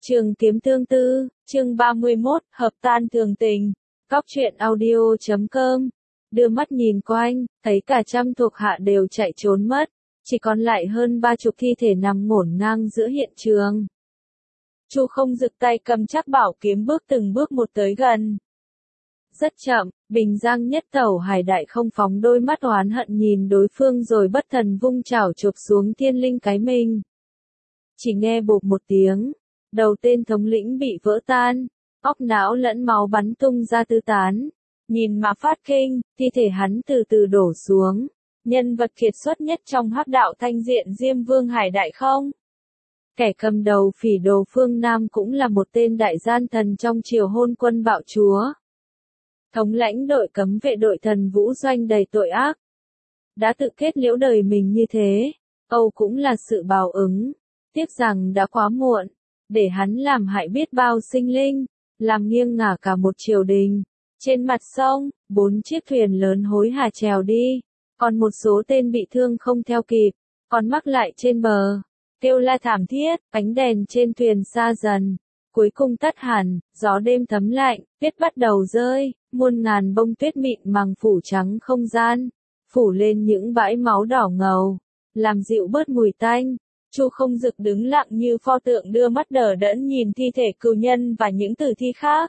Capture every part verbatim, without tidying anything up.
Trường Kiếm Tương Tư, chương ba mươi mốt, hợp tan thường tình. Cóc truyện audio chấm com. Đưa mắt nhìn quanh, thấy cả trăm thuộc hạ đều chạy trốn mất, chỉ còn lại hơn ba chục thi thể nằm ngổn ngang giữa hiện trường. Chu Không Dực tay cầm chắc bảo kiếm bước từng bước một tới gần. Rất chậm, Bình Giang Nhất Tẩu Hải Đại không phóng đôi mắt oán hận nhìn đối phương rồi bất thần vung chảo chụp xuống thiên linh cái mình. Chỉ nghe bộp một tiếng, đầu tên thống lĩnh bị vỡ tan, óc não lẫn máu bắn tung ra tứ tán. Nhìn mà phát kinh, thi thể hắn từ từ đổ xuống. Nhân vật kiệt xuất nhất trong hắc đạo thanh diện Diêm Vương Hải Đại không? Kẻ cầm đầu phỉ đồ phương Nam cũng là một tên đại gian thần trong triều hôn quân bạo chúa. Thống lãnh đội cấm vệ đội thần vũ doanh đầy tội ác. Đã tự kết liễu đời mình như thế, Âu cũng là sự báo ứng. Tiếc rằng đã quá muộn, để hắn làm hại biết bao sinh linh, làm nghiêng ngả cả một triều đình. Trên mặt sông, bốn chiếc thuyền lớn hối hả trèo đi, còn một số tên bị thương không theo kịp, còn mắc lại trên bờ. Kêu la thảm thiết, ánh đèn trên thuyền xa dần, cuối cùng tắt hẳn, gió đêm thấm lạnh, tuyết bắt đầu rơi, muôn ngàn bông tuyết mịn màng phủ trắng không gian, phủ lên những bãi máu đỏ ngầu, làm dịu bớt mùi tanh. Chu Không Dực đứng lặng như pho tượng đưa mắt đờ đẫn nhìn thi thể cừu nhân và những tử thi khác.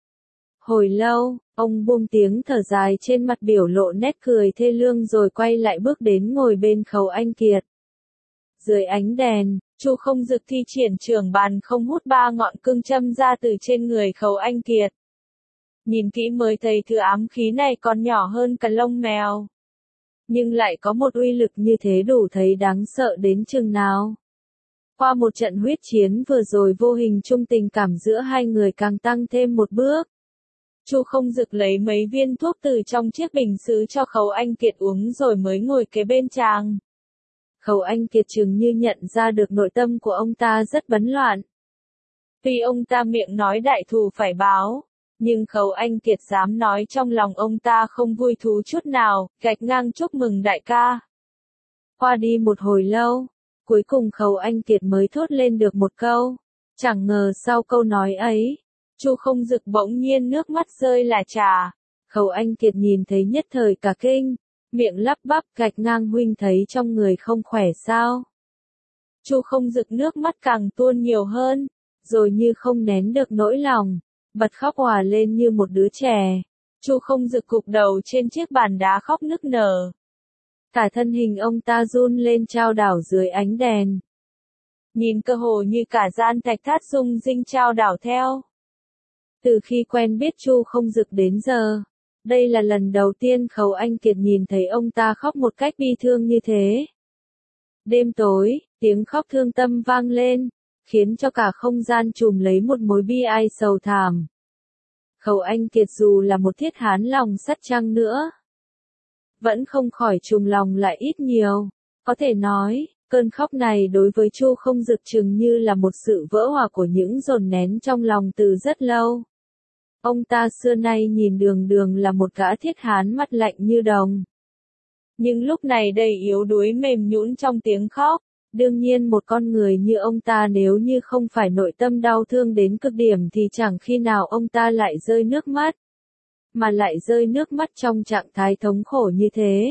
Hồi lâu, ông buông tiếng thở dài trên mặt biểu lộ nét cười thê lương rồi quay lại bước đến ngồi bên Khấu Anh Kiệt. Dưới ánh đèn, Chu Không Dực thi triển trường bàn không hút ba ngọn cương châm ra từ trên người Khấu Anh Kiệt. Nhìn kỹ mới thấy thứ ám khí này còn nhỏ hơn cả lông mèo. Nhưng lại có một uy lực như thế đủ thấy đáng sợ đến chừng nào. Qua một trận huyết chiến vừa rồi vô hình chung tình cảm giữa hai người càng tăng thêm một bước. Chu Không Dực lấy mấy viên thuốc từ trong chiếc bình sứ cho Khấu Anh Kiệt uống rồi mới ngồi kế bên chàng. Khấu Anh Kiệt chừng như nhận ra được nội tâm của ông ta rất bấn loạn. Tuy ông ta miệng nói đại thù phải báo, nhưng Khấu Anh Kiệt dám nói trong lòng ông ta không vui thú chút nào, gạch ngang chúc mừng đại ca. Qua đi một hồi lâu, cuối cùng Khấu Anh Kiệt mới thốt lên được một câu. Chẳng ngờ sau câu nói ấy, Chu Không Dực bỗng nhiên nước mắt rơi là trà. Khấu Anh Kiệt nhìn thấy nhất thời cả kinh, miệng lắp bắp gạch ngang huynh thấy trong người không khỏe sao. Chu Không Dực nước mắt càng tuôn nhiều hơn, rồi như không nén được nỗi lòng, bật khóc òa lên như một đứa trẻ. Chu Không Dực gục đầu trên chiếc bàn đá khóc nức nở. Cả thân hình ông ta run lên chao đảo dưới ánh đèn. Nhìn cơ hồ như cả gian thạch thát rung rinh chao đảo theo. Từ khi quen biết Chu Không Dực đến giờ, đây là lần đầu tiên Khấu Anh Kiệt nhìn thấy ông ta khóc một cách bi thương như thế. Đêm tối, tiếng khóc thương tâm vang lên, khiến cho cả không gian trùm lấy một mối bi ai sầu thảm. Khấu Anh Kiệt dù là một thiết hán lòng sắt chăng nữa, vẫn không khỏi trùng lòng lại ít nhiều. Có thể nói, cơn khóc này đối với Chu Không Dực chừng như là một sự vỡ hòa của những dồn nén trong lòng từ rất lâu. Ông ta xưa nay nhìn đường đường là một gã thiết hán mắt lạnh như đồng. Nhưng lúc này đầy yếu đuối mềm nhũn trong tiếng khóc. Đương nhiên một con người như ông ta nếu như không phải nội tâm đau thương đến cực điểm thì chẳng khi nào ông ta lại rơi nước mắt. Mà lại rơi nước mắt trong trạng thái thống khổ như thế.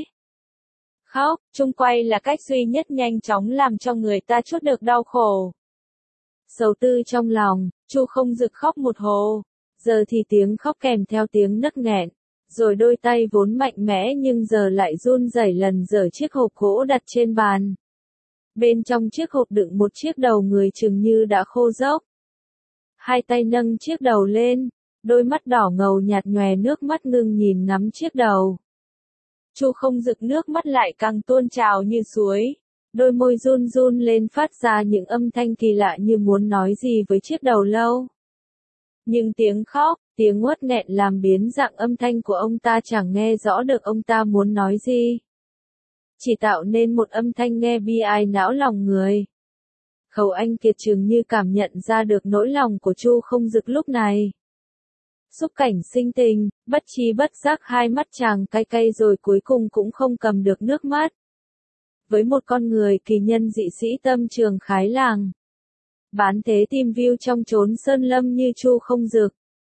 Khóc, chung quay là cách duy nhất nhanh chóng làm cho người ta trút được đau khổ. Sầu tư trong lòng, Chu Không Dực khóc một hồ. Giờ thì tiếng khóc kèm theo tiếng nấc nghẹn. Rồi đôi tay vốn mạnh mẽ nhưng giờ lại run rẩy lần dở chiếc hộp gỗ đặt trên bàn. Bên trong chiếc hộp đựng một chiếc đầu người chừng như đã khô rốc. Hai tay nâng chiếc đầu lên, đôi mắt đỏ ngầu nhạt nhòe nước mắt ngưng nhìn ngắm chiếc đầu. Chu Không Dực nước mắt lại càng tuôn trào như suối, đôi môi run run lên phát ra những âm thanh kỳ lạ như muốn nói gì với chiếc đầu lâu. Nhưng tiếng khóc, tiếng uất nghẹn làm biến dạng âm thanh của ông ta chẳng nghe rõ được ông ta muốn nói gì. Chỉ tạo nên một âm thanh nghe bi ai não lòng người. Khấu Anh Kiệt chừng như cảm nhận ra được nỗi lòng của Chu Không Dực lúc này. Xúc cảnh sinh tình, bất trí bất giác hai mắt chàng cay cay rồi cuối cùng cũng không cầm được nước mắt. Với một con người kỳ nhân dị sĩ tâm trường khái làng, bán thế tìm view trong chốn sơn lâm như Chu Không Dực.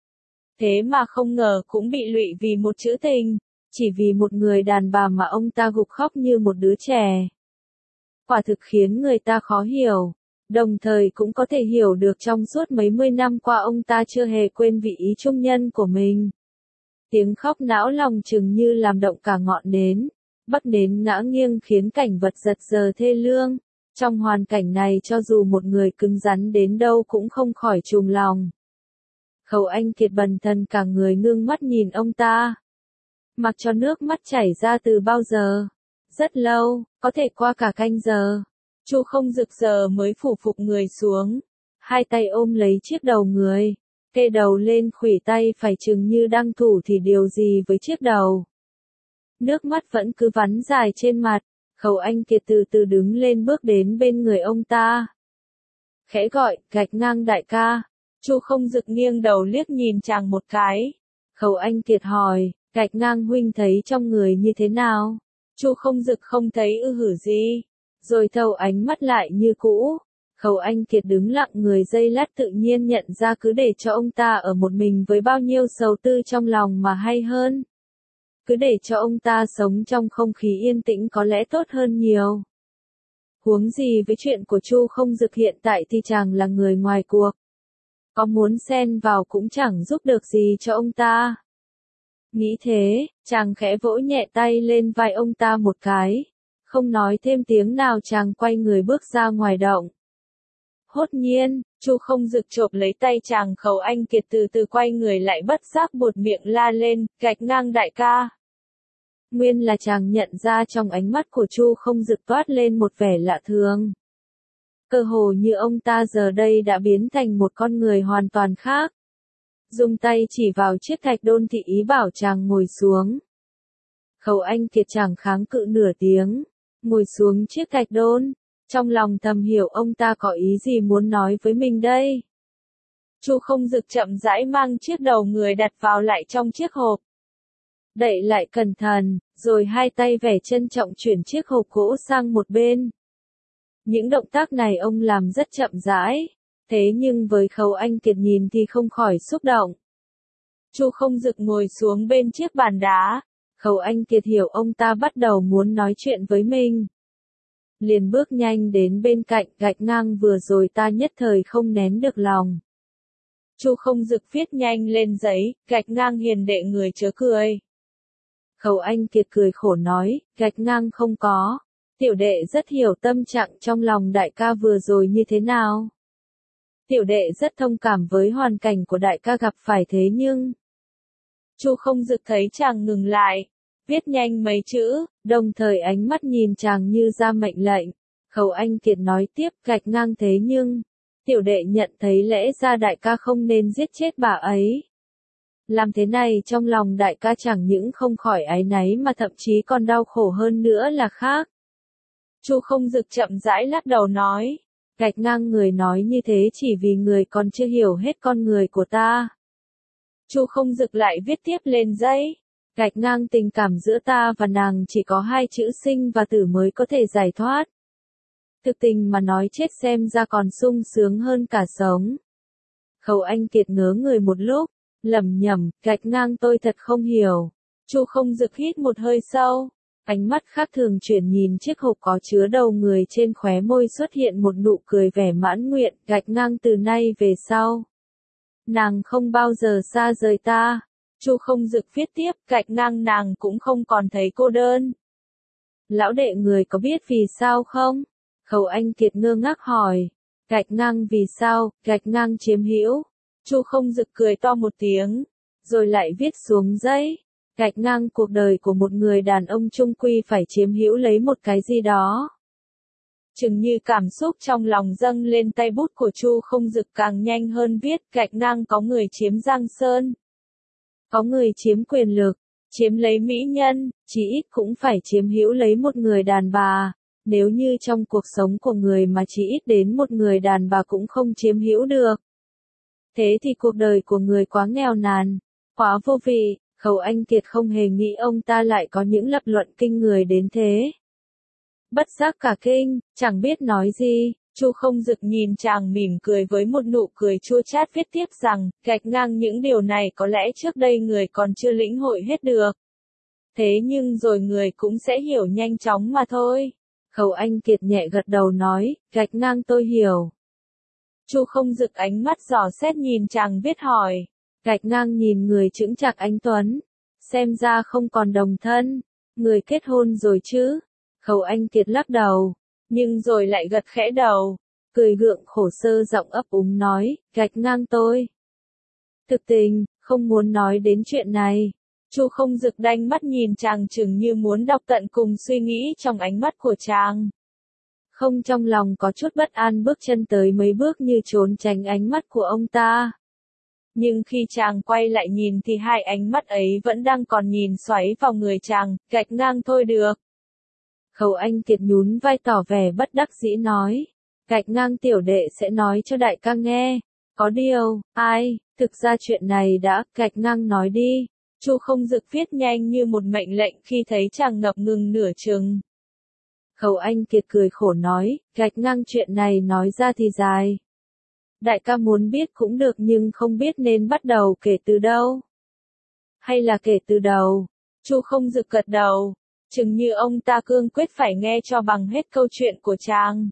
Thế mà không ngờ cũng bị lụy vì một chữ tình, chỉ vì một người đàn bà mà ông ta gục khóc như một đứa trẻ. Quả thực khiến người ta khó hiểu, đồng thời cũng có thể hiểu được trong suốt mấy mươi năm qua ông ta chưa hề quên vị ý trung nhân của mình. Tiếng khóc não lòng chừng như làm động cả ngọn nến, bắc nến ngã nghiêng khiến cảnh vật giật giờ thê lương. Trong hoàn cảnh này cho dù một người cứng rắn đến đâu cũng không khỏi trùng lòng. Khấu Anh Kiệt bần thần cả người ngưng mắt nhìn ông ta. Mặc cho nước mắt chảy ra từ bao giờ? Rất lâu, có thể qua cả canh giờ. Chu Không Dực giờ mới phủ phục người xuống, hai tay ôm lấy chiếc đầu người, kê đầu lên khuỷu tay phải chừng như đang thủ thì điều gì với chiếc đầu. Nước mắt vẫn cứ vắn dài trên mặt, Khấu Anh Kiệt từ từ đứng lên bước đến bên người ông ta. Khẽ gọi, Gạch Ngang đại ca. Chu Không Dực nghiêng đầu liếc nhìn chàng một cái. Khấu Anh Kiệt hỏi, Gạch Ngang huynh thấy trong người như thế nào? Chu Không Dực không thấy ư hử gì, rồi thâu ánh mắt lại như cũ. Khấu Anh Kiệt đứng lặng người giây lát tự nhiên nhận ra cứ để cho ông ta ở một mình với bao nhiêu sầu tư trong lòng mà hay hơn. Cứ để cho ông ta sống trong không khí yên tĩnh có lẽ tốt hơn nhiều. Huống gì với chuyện của Chu Không Dực hiện tại thì chàng là người ngoài cuộc. Có muốn xen vào cũng chẳng giúp được gì cho ông ta. Nghĩ thế, chàng khẽ vỗ nhẹ tay lên vai ông ta một cái. Không nói thêm tiếng nào chàng quay người bước ra ngoài động. Hốt nhiên, Chu Không Dực chộp lấy tay chàng. Khấu Anh Kiệt từ từ quay người lại bất giác buột miệng la lên, Gạch Ngang đại ca. Nguyên là chàng nhận ra trong ánh mắt của Chu Không Dực toát lên một vẻ lạ thường. Cơ hồ như ông ta giờ đây đã biến thành một con người hoàn toàn khác. Dùng tay chỉ vào chiếc thạch đôn thị ý bảo chàng ngồi xuống. Khấu Anh Kiệt chẳng kháng cự nửa tiếng, ngồi xuống chiếc thạch đôn, trong lòng thầm hiểu ông ta có ý gì muốn nói với mình đây. Chu Không Dực chậm rãi mang chiếc đầu người đặt vào lại trong chiếc hộp. Đậy lại cẩn thận, rồi hai tay vẻ trân trọng chuyển chiếc hộp gỗ sang một bên. Những động tác này ông làm rất chậm rãi, thế nhưng với Khấu Anh Kiệt nhìn thì không khỏi xúc động. Chu Không Dực ngồi xuống bên chiếc bàn đá, Khấu Anh Kiệt hiểu ông ta bắt đầu muốn nói chuyện với mình. Liền bước nhanh đến bên cạnh, Gạch Ngang vừa rồi ta nhất thời không nén được lòng. Chu Không Dực viết nhanh lên giấy, Gạch Ngang hiền đệ người chớ cười. Khấu Anh Kiệt cười khổ nói, Gạch Ngang không có. Tiểu đệ rất hiểu tâm trạng trong lòng đại ca vừa rồi như thế nào. Tiểu đệ rất thông cảm với hoàn cảnh của đại ca gặp phải thế nhưng... Chu Không Dực thấy chàng ngừng lại, viết nhanh mấy chữ, đồng thời ánh mắt nhìn chàng như ra mệnh lệnh. Khấu Anh Kiệt nói tiếp, Gạch Ngang thế nhưng... Tiểu đệ nhận thấy lẽ ra đại ca không nên giết chết bà ấy. Làm thế này trong lòng đại ca chẳng những không khỏi áy náy mà thậm chí còn đau khổ hơn nữa là khác. Chu Không Dực chậm rãi lắc đầu nói, Gạch Ngang người nói như thế chỉ vì người còn chưa hiểu hết con người của ta. Chu Không Dực lại viết tiếp lên giấy, Gạch Ngang tình cảm giữa ta và nàng chỉ có hai chữ sinh và tử mới có thể giải thoát. Thực tình mà nói chết xem ra còn sung sướng hơn cả sống. Khấu Anh Kiệt ngớ người một lúc, lẩm nhẩm, Gạch Ngang tôi thật không hiểu. Chu Không Dực hít một hơi sâu, ánh mắt khác thường chuyển nhìn chiếc hộp có chứa đầu người, trên khóe môi xuất hiện một nụ cười vẻ mãn nguyện, Gạch Ngang từ nay về sau. Nàng không bao giờ xa rời ta. Chu Không Dực viết tiếp, Gạch Ngang nàng cũng không còn thấy cô đơn. Lão đệ người có biết vì sao không? Khấu Anh Kiệt ngơ ngác hỏi. Gạch Ngang vì sao? Gạch Ngang chiếm hữu. Chu Không Dực cười to một tiếng, rồi lại viết xuống giấy. Gạch ngang cuộc đời của một người đàn ông chung quy phải chiếm hữu lấy một cái gì đó. Chừng như cảm xúc trong lòng dâng lên, tay bút của Chu Không Dực càng nhanh hơn viết, Gạch Ngang có người chiếm Giang Sơn. Có người chiếm quyền lực, chiếm lấy mỹ nhân, chỉ ít cũng phải chiếm hữu lấy một người đàn bà. Nếu như trong cuộc sống của người mà chỉ ít đến một người đàn bà cũng không chiếm hữu được, thế thì cuộc đời của người quá nghèo nàn, quá vô vị. Khấu Anh Kiệt không hề nghĩ ông ta lại có những lập luận kinh người đến thế. Bất giác cả kinh, chẳng biết nói gì, Chu Không Dực nhìn chàng mỉm cười với một nụ cười chua chát viết tiếp rằng, gạch ngang những điều này có lẽ trước đây người còn chưa lĩnh hội hết được. Thế nhưng rồi người cũng sẽ hiểu nhanh chóng mà thôi. Khẩu Anh Kiệt nhẹ gật đầu nói, gạch ngang tôi hiểu. Chu Không Dực ánh mắt dò xét nhìn chàng viết hỏi. Gạch ngang nhìn người chững chạc anh tuấn. Xem ra không còn đồng thân. Người kết hôn rồi chứ? Khẩu Anh Kiệt lắc đầu. Nhưng rồi lại gật khẽ đầu. Cười gượng khổ sơ giọng ấp úng nói, gạch ngang tôi. Thực tình, không muốn nói đến chuyện này. Chu Không Dực đanh mắt nhìn chàng chừng như muốn đọc tận cùng suy nghĩ trong ánh mắt của chàng. Không, trong lòng có chút bất an bước chân tới mấy bước như trốn tránh ánh mắt của ông ta. Nhưng khi chàng quay lại nhìn thì hai ánh mắt ấy vẫn đang còn nhìn xoáy vào người chàng, gạch ngang thôi được. Khẩu Anh Kiệt nhún vai tỏ vẻ bất đắc dĩ nói. Gạch ngang tiểu đệ sẽ nói cho đại ca nghe. Có điều, ai, thực ra chuyện này đã, gạch ngang nói đi. Chu Không Dực viết nhanh như một mệnh lệnh khi thấy chàng ngập ngừng nửa chừng. Khẩu Anh Kiệt cười khổ nói, gạch ngang chuyện này nói ra thì dài. Đại ca muốn biết cũng được nhưng không biết nên bắt đầu kể từ đâu. Hay là kể từ đầu. Chu Không Dực gật đầu. Chừng như ông ta cương quyết phải nghe cho bằng hết câu chuyện của chàng.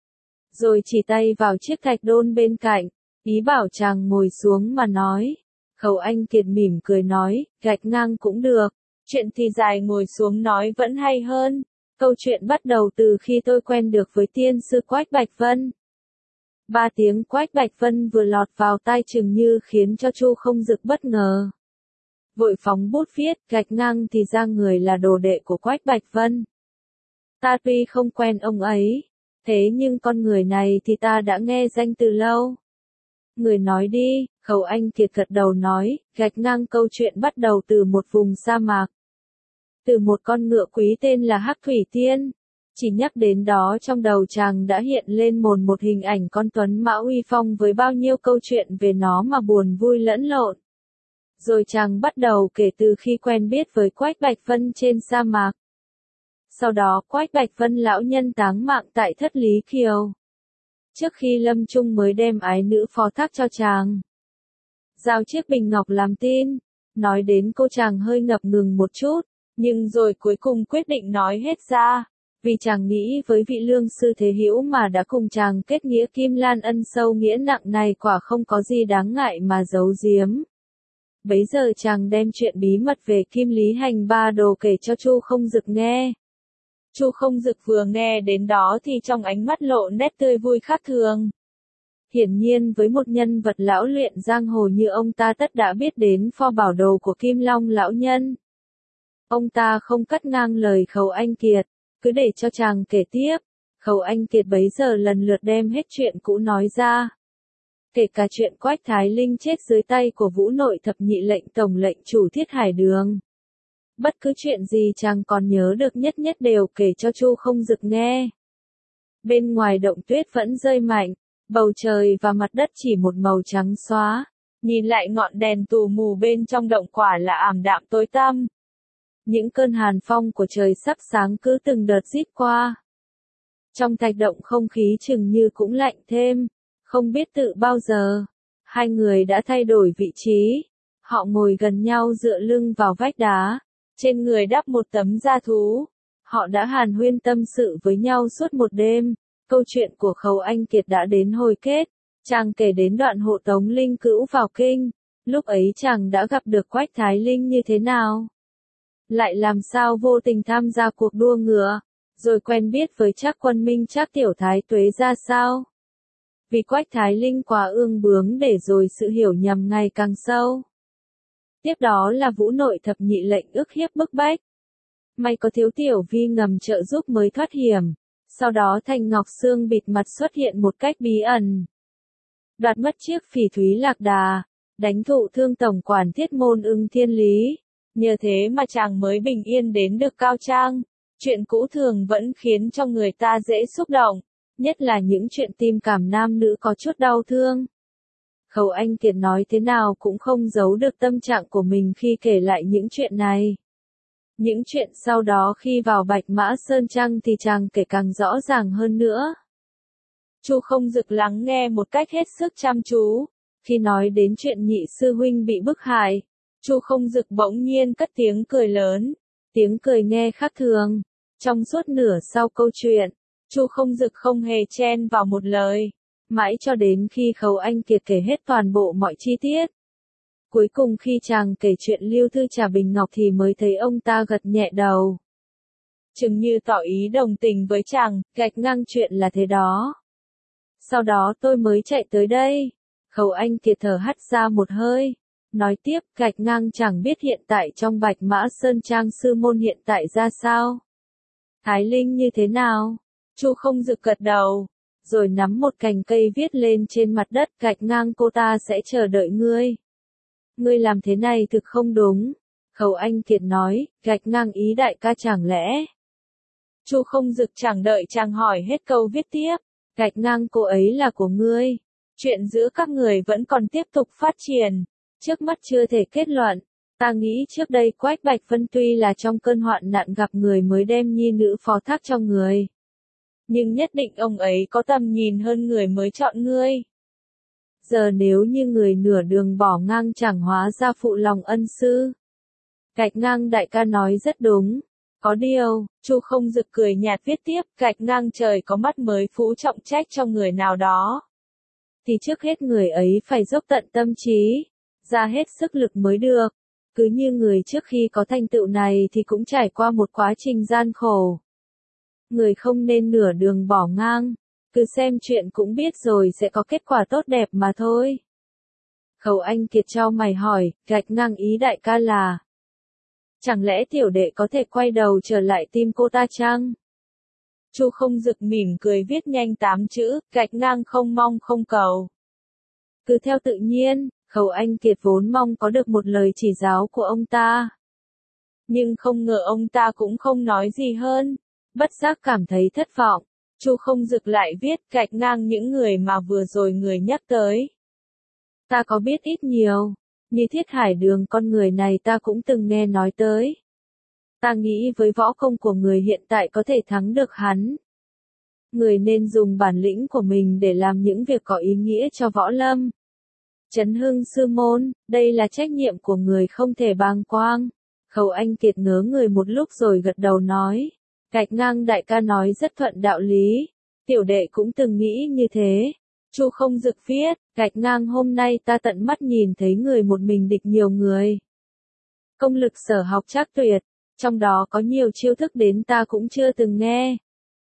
Rồi chỉ tay vào chiếc thạch đôn bên cạnh, ý bảo chàng ngồi xuống mà nói. Khẩu Anh Kiệt mỉm cười nói, gạch ngang cũng được, chuyện thì dài ngồi xuống nói vẫn hay hơn. Câu chuyện bắt đầu từ khi tôi quen được với tiên sư Quách Bạch Vân. Ba tiếng Quách Bạch Vân vừa lọt vào tai chừng như khiến cho Chu Không Dực bất ngờ. Vội phóng bút viết, gạch ngang thì ra người là đồ đệ của Quách Bạch Vân. Ta tuy không quen ông ấy, thế nhưng con người này thì ta đã nghe danh từ lâu. Người nói đi, Khẩu Anh Kiệt gật đầu nói, gạch ngang câu chuyện bắt đầu từ một vùng sa mạc. Từ một con ngựa quý tên là Hắc Thủy Tiên. Chỉ nhắc đến đó trong đầu chàng đã hiện lên mồn một hình ảnh con tuấn mã uy phong với bao nhiêu câu chuyện về nó mà buồn vui lẫn lộn. Rồi chàng bắt đầu kể từ khi quen biết với Quách Bạch Vân trên sa mạc. Sau đó Quách Bạch Vân lão nhân táng mạng tại Thất Lý Kiều. Trước khi lâm chung mới đem ái nữ phó thác cho chàng. Giao chiếc bình ngọc làm tin. Nói đến cô chàng hơi ngập ngừng một chút, nhưng rồi cuối cùng quyết định nói hết ra. Vì chàng nghĩ với vị lương sư thế hữu mà đã cùng chàng kết nghĩa kim lan ân sâu nghĩa nặng này quả không có gì đáng ngại mà giấu giếm. Bấy giờ chàng đem chuyện bí mật về Kim Lý Hành Ba Đồ kể cho Chu Không Dực nghe. Chu Không Dực vừa nghe đến đó thì trong ánh mắt lộ nét tươi vui khác thường. Hiển nhiên với một nhân vật lão luyện giang hồ như ông ta tất đã biết đến pho bảo đồ của Kim Long lão nhân. Ông ta không cắt ngang lời Khẩu Anh Kiệt, cứ để cho chàng kể tiếp. Khẩu Anh Kiệt bấy giờ lần lượt đem hết chuyện cũ nói ra. Kể cả chuyện Quách Thái Linh chết dưới tay của Vũ Nội Thập Nhị lệnh tổng lệnh chủ Thiết Hải Đường. Bất cứ chuyện gì chàng còn nhớ được nhất nhất đều kể cho Chu Không Dực nghe. Bên ngoài động tuyết vẫn rơi mạnh, bầu trời và mặt đất chỉ một màu trắng xóa. Nhìn lại ngọn đèn tù mù bên trong động quả là ảm đạm tối tăm. Những cơn hàn phong của trời sắp sáng cứ từng đợt rít qua. Trong thạch động không khí chừng như cũng lạnh thêm. Không biết tự bao giờ, hai người đã thay đổi vị trí. Họ ngồi gần nhau dựa lưng vào vách đá, trên người đắp một tấm da thú. Họ đã hàn huyên tâm sự với nhau suốt một đêm. Câu chuyện của Khẩu Anh Kiệt đã đến hồi kết. Chàng kể đến đoạn hộ tống Linh Cữu vào kinh. Lúc ấy chàng đã gặp được Quách Thái Linh như thế nào? Lại làm sao vô tình tham gia cuộc đua ngựa, rồi quen biết với Trác Quân Minh Trác Tiểu Thái Tuế ra sao? Vì Quách Thái Linh quá ương bướng để rồi sự hiểu nhầm ngày càng sâu. Tiếp đó là Vũ Nội Thập Nhị lệnh ức hiếp bức bách. May có Thiếu Tiểu Vi ngầm trợ giúp mới thoát hiểm. Sau đó Thành Ngọc Sương bịt mặt xuất hiện một cách bí ẩn. Đoạt mất chiếc phỉ thúy lạc đà, đánh thụ thương tổng quản Thiết Môn Ưng Thiên Lý. Nhờ thế mà chàng mới bình yên đến được Cao Trang. Chuyện cũ thường vẫn khiến cho người ta dễ xúc động. Nhất là những chuyện tình cảm nam nữ có chút đau thương. Khẩu Anh Kiệt nói thế nào cũng không giấu được tâm trạng của mình khi kể lại những chuyện này. Những chuyện sau đó khi vào Bạch Mã Sơn Trăng thì chàng kể càng rõ ràng hơn nữa. Chu Không Dực lắng nghe một cách hết sức chăm chú. Khi nói đến chuyện nhị sư huynh bị bức hại, Chu Không Dực bỗng nhiên cất tiếng cười lớn. Tiếng cười nghe khác thường. Trong suốt nửa sau câu chuyện, Chu Không Dực không hề chen vào một lời. Mãi cho đến khi Khấu Anh Kiệt kể hết toàn bộ mọi chi tiết. Cuối cùng khi chàng kể chuyện Lưu Thư Trà Bình Ngọc thì mới thấy ông ta gật nhẹ đầu. Chừng như tỏ ý đồng tình với chàng, gạch ngang chuyện là thế đó. Sau đó tôi mới chạy tới đây. Khấu Anh Kiệt thở hắt ra một hơi. Nói tiếp, gạch ngang chẳng biết hiện tại trong Bạch Mã Sơn Trang sư môn hiện tại ra sao. Thái Linh như thế nào? Chu Không Dực gật đầu. Rồi nắm một cành cây viết lên trên mặt đất, gạch ngang cô ta sẽ chờ đợi ngươi. Ngươi làm thế này thực không đúng. Khấu Anh Kiệt nói, gạch ngang ý đại ca chẳng lẽ. Chu Không Dực chẳng đợi chàng hỏi hết câu viết tiếp. Gạch ngang cô ấy là của ngươi. Chuyện giữa các người vẫn còn tiếp tục phát triển. Trước mắt chưa thể kết luận. Ta nghĩ trước đây Quách Bạch Vân tuy là trong cơn hoạn nạn gặp người mới đem nhi nữ phó thác cho người. Nhưng nhất định ông ấy có tầm nhìn hơn người mới chọn ngươi. Giờ nếu như người nửa đường bỏ ngang chẳng hóa ra phụ lòng ân sư. Gạch ngang đại ca nói rất đúng. Có điều, Chu Không Dực cười nhạt viết tiếp, gạch ngang trời có mắt mới phú trọng trách cho người nào đó. Thì trước hết người ấy phải dốc tận tâm trí, ra hết sức lực mới được. Cứ như người trước khi có thành tựu này thì cũng trải qua một quá trình gian khổ. Người không nên nửa đường bỏ ngang, cứ xem chuyện cũng biết rồi sẽ có kết quả tốt đẹp mà thôi. Khấu Anh Kiệt trao mày hỏi, gạch ngang ý đại ca là. Chẳng lẽ tiểu đệ có thể quay đầu trở lại tìm cô ta chăng? Chu Không Dực mỉm cười viết nhanh tám chữ, gạch ngang không mong không cầu. Cứ theo tự nhiên, Khấu Anh Kiệt vốn mong có được một lời chỉ giáo của ông ta. Nhưng không ngờ ông ta cũng không nói gì hơn. Bất giác cảm thấy thất vọng. Chu Không Dực lại viết gạch ngang những người mà vừa rồi người nhắc tới. Ta có biết ít nhiều. Như Thiết Hải Đường con người này ta cũng từng nghe nói tới. Ta nghĩ với võ công của người hiện tại có thể thắng được hắn. Người nên dùng bản lĩnh của mình để làm những việc có ý nghĩa cho võ lâm. Trấn hưng sư môn, đây là trách nhiệm của người không thể bàng quang. Khấu Anh Kiệt ngớ người một lúc rồi gật đầu nói. Gạch ngang đại ca nói rất thuận đạo lý. Tiểu đệ cũng từng nghĩ như thế. Chu Không Dực viết, gạch ngang hôm nay ta tận mắt nhìn thấy người một mình địch nhiều người. Công lực sở học trác tuyệt, trong đó có nhiều chiêu thức đến ta cũng chưa từng nghe.